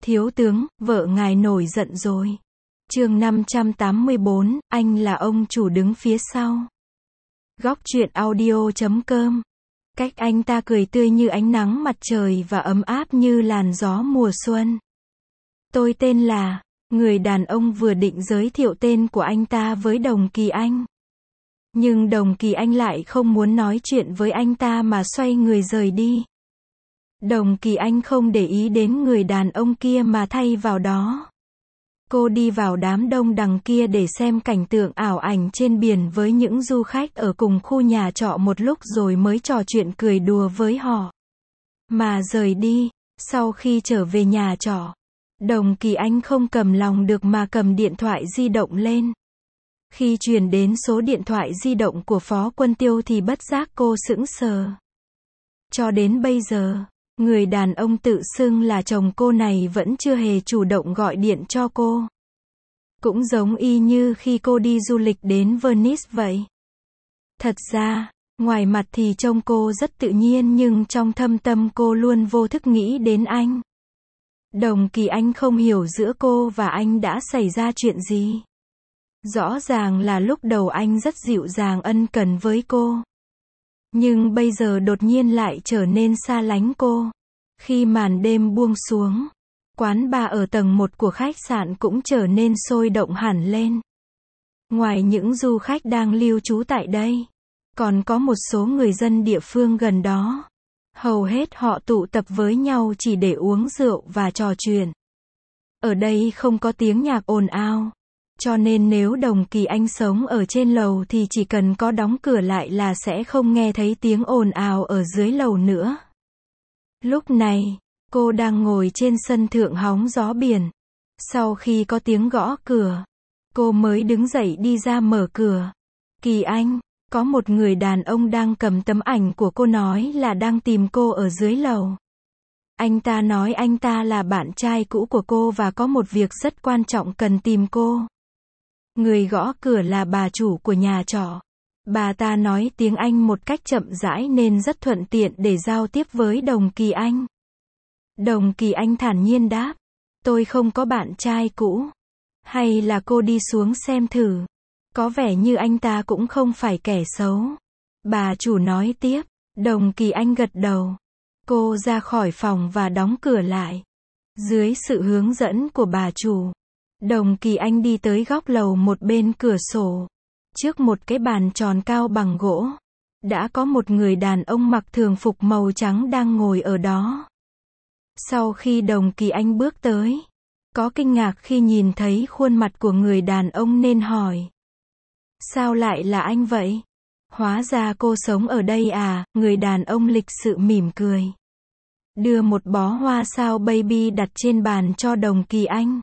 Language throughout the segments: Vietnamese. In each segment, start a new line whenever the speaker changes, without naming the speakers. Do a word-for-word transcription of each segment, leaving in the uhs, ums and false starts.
Thiếu tướng, vợ ngài nổi giận rồi. Chương năm trăm tám mươi bốn, anh là ông chủ đứng phía sau. Góc truyện audio chấm com. Cách anh ta cười tươi như ánh nắng mặt trời và ấm áp như làn gió mùa xuân. Tôi tên là, người đàn ông vừa định giới thiệu tên của anh ta với Đồng Kỳ Anh. Nhưng Đồng Kỳ Anh lại không muốn nói chuyện với anh ta mà xoay người rời đi. Đồng Kỳ Anh không để ý đến người đàn ông kia mà thay vào đó. Cô đi vào đám đông đằng kia để xem cảnh tượng ảo ảnh trên biển với những du khách ở cùng khu nhà trọ một lúc rồi mới trò chuyện cười đùa với họ. Mà rời đi, sau khi trở về nhà trọ, Đồng Kỳ Anh không cầm lòng được mà cầm điện thoại di động lên. Khi truyền đến số điện thoại di động của Phó Quân Tiêu thì bất giác cô sững sờ. Cho đến bây giờ, người đàn ông tự xưng là chồng cô này vẫn chưa hề chủ động gọi điện cho cô. Cũng giống y như khi cô đi du lịch đến Venice vậy. Thật ra, ngoài mặt thì trông cô rất tự nhiên nhưng trong thâm tâm cô luôn vô thức nghĩ đến anh. Đồng Kỳ Anh không hiểu giữa cô và anh đã xảy ra chuyện gì. Rõ ràng là lúc đầu anh rất dịu dàng ân cần với cô. Nhưng bây giờ đột nhiên lại trở nên xa lánh cô. Khi màn đêm buông xuống, quán bar ở tầng một của khách sạn cũng trở nên sôi động hẳn lên. Ngoài những du khách đang lưu trú tại đây, còn có một số người dân địa phương gần đó. Hầu hết họ tụ tập với nhau chỉ để uống rượu và trò chuyện. Ở đây không có tiếng nhạc ồn ào. Cho nên nếu Đồng Kỳ Anh sống ở trên lầu thì chỉ cần có đóng cửa lại là sẽ không nghe thấy tiếng ồn ào ở dưới lầu nữa. Lúc này, cô đang ngồi trên sân thượng hóng gió biển. Sau khi có tiếng gõ cửa, cô mới đứng dậy đi ra mở cửa. Kỳ Anh, có một người đàn ông đang cầm tấm ảnh của cô nói là đang tìm cô ở dưới lầu. Anh ta nói anh ta là bạn trai cũ của cô và có một việc rất quan trọng cần tìm cô. Người gõ cửa là bà chủ của nhà trọ. Bà ta nói tiếng Anh một cách chậm rãi nên rất thuận tiện để giao tiếp với Đồng Kỳ Anh. Đồng Kỳ Anh thản nhiên đáp, tôi không có bạn trai cũ. Hay là cô đi xuống xem thử. Có vẻ như anh ta cũng không phải kẻ xấu. Bà chủ nói tiếp. Đồng Kỳ Anh gật đầu. Cô ra khỏi phòng và đóng cửa lại. Dưới sự hướng dẫn của bà chủ, Đồng Kỳ Anh đi tới góc lầu một bên cửa sổ. Trước một cái bàn tròn cao bằng gỗ, đã có một người đàn ông mặc thường phục màu trắng đang ngồi ở đó. Sau khi Đồng Kỳ Anh bước tới, có kinh ngạc khi nhìn thấy khuôn mặt của người đàn ông nên hỏi. Sao lại là anh vậy? Hóa ra cô sống ở đây à? Người đàn ông lịch sự mỉm cười. Đưa một bó hoa sao baby đặt trên bàn cho Đồng Kỳ Anh.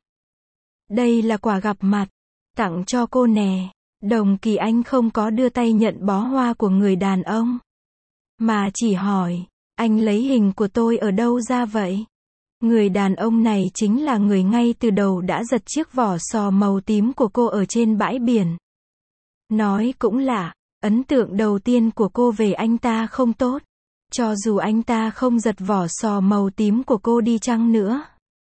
Đây là quà gặp mặt, tặng cho cô nè. Đồng Kỳ Anh không có đưa tay nhận bó hoa của người đàn ông, mà chỉ hỏi, anh lấy hình của tôi ở đâu ra vậy? Người đàn ông này chính là người ngay từ đầu đã giật chiếc vỏ sò màu tím của cô ở trên bãi biển. Nói cũng lạ, ấn tượng đầu tiên của cô về anh ta không tốt, cho dù anh ta không giật vỏ sò màu tím của cô đi chăng nữa.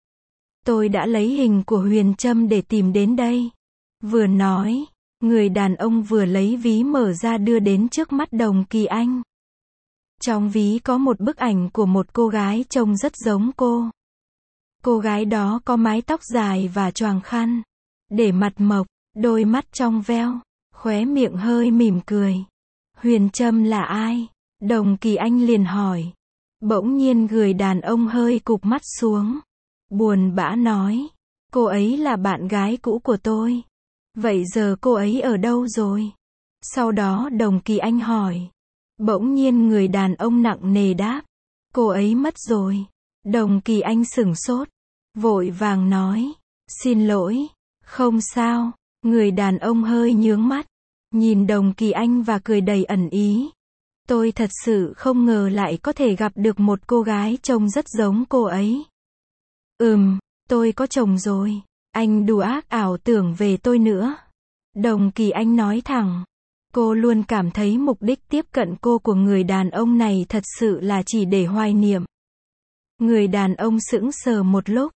Tôi đã lấy hình của Huyền Trâm để tìm đến đây. Vừa nói, người đàn ông vừa lấy ví mở ra đưa đến trước mắt Đồng Kỳ Anh. Trong ví có một bức ảnh của một cô gái trông rất giống cô. Cô gái đó có mái tóc dài và choàng khăn, để mặt mộc, đôi mắt trong veo, khóe miệng hơi mỉm cười. Huyền Trâm là ai? Đồng Kỳ Anh liền hỏi. Bỗng nhiên người đàn ông hơi cụp mắt xuống, buồn bã nói, cô ấy là bạn gái cũ của tôi. Vậy giờ cô ấy ở đâu rồi? Sau đó Đồng Kỳ Anh hỏi. Bỗng nhiên người đàn ông nặng nề đáp, cô ấy mất rồi. Đồng Kỳ Anh sửng sốt, vội vàng nói, xin lỗi, không sao. Người đàn ông hơi nhướng mắt, nhìn Đồng Kỳ Anh và cười đầy ẩn ý. Tôi thật sự không ngờ lại có thể gặp được một cô gái trông rất giống cô ấy. Ừm, tôi có chồng rồi. Anh đùa ác ảo tưởng về tôi nữa. Đồng Kỳ Anh nói thẳng. Cô luôn cảm thấy mục đích tiếp cận cô của người đàn ông này thật sự là chỉ để hoài niệm. Người đàn ông sững sờ một lúc,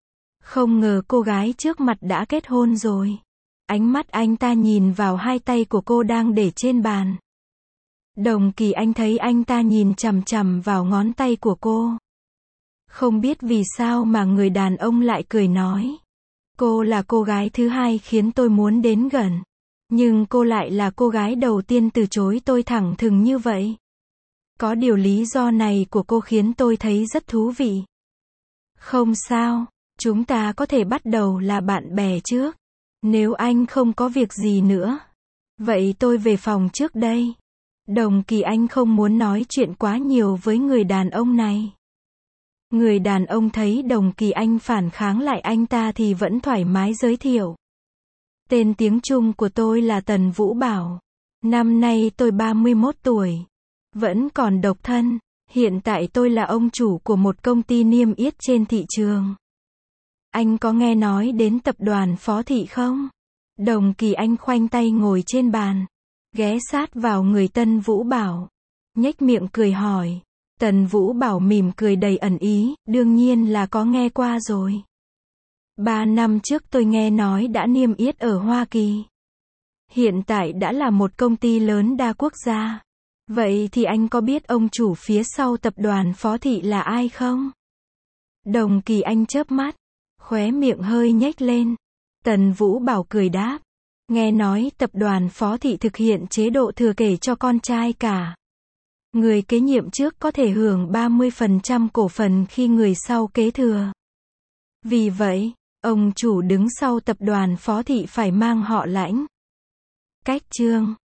Không ngờ cô gái trước mặt đã kết hôn rồi. Ánh mắt anh ta nhìn vào hai tay của cô đang để trên bàn. Đồng Kỳ Anh thấy anh ta nhìn chằm chằm vào ngón tay của cô. Không biết vì sao mà người đàn ông lại cười nói. Cô là cô gái thứ hai khiến tôi muốn đến gần. Nhưng cô lại là cô gái đầu tiên từ chối tôi thẳng thừng như vậy. Có điều lý do này của cô khiến tôi thấy rất thú vị. Không sao, chúng ta có thể bắt đầu là bạn bè trước. Nếu anh không có việc gì nữa. Vậy tôi về phòng trước đây. Đồng Kỳ Anh không muốn nói chuyện quá nhiều với người đàn ông này. Người đàn ông thấy Đồng Kỳ Anh phản kháng lại anh ta thì vẫn thoải mái giới thiệu. Tên tiếng Trung của tôi là Tần Vũ Bảo. Năm nay tôi ba mươi mốt tuổi. Vẫn còn độc thân. Hiện tại tôi là ông chủ của một công ty niêm yết trên thị trường. Anh có nghe nói đến tập đoàn Phó Thị không? Đồng Kỳ Anh khoanh tay ngồi trên bàn. Ghé sát vào người Tần Vũ Bảo. Nhếch miệng cười hỏi. Tần Vũ Bảo mỉm cười đầy ẩn ý, đương nhiên là có nghe qua rồi. Ba năm trước tôi nghe nói đã niêm yết ở Hoa Kỳ. Hiện tại đã là một công ty lớn đa quốc gia. Vậy thì anh có biết ông chủ phía sau tập đoàn Phó Thị là ai không? Đồng Kỳ Anh chớp mắt, khóe miệng hơi nhếch lên. Tần Vũ Bảo cười đáp. Nghe nói tập đoàn Phó Thị thực hiện chế độ thừa kế cho con trai cả. Người kế nhiệm trước có thể hưởng ba mươi phần trăm cổ phần khi người sau kế thừa. Vì vậy, ông chủ đứng sau tập đoàn Phó Thị phải mang họ Lãnh. Cách chương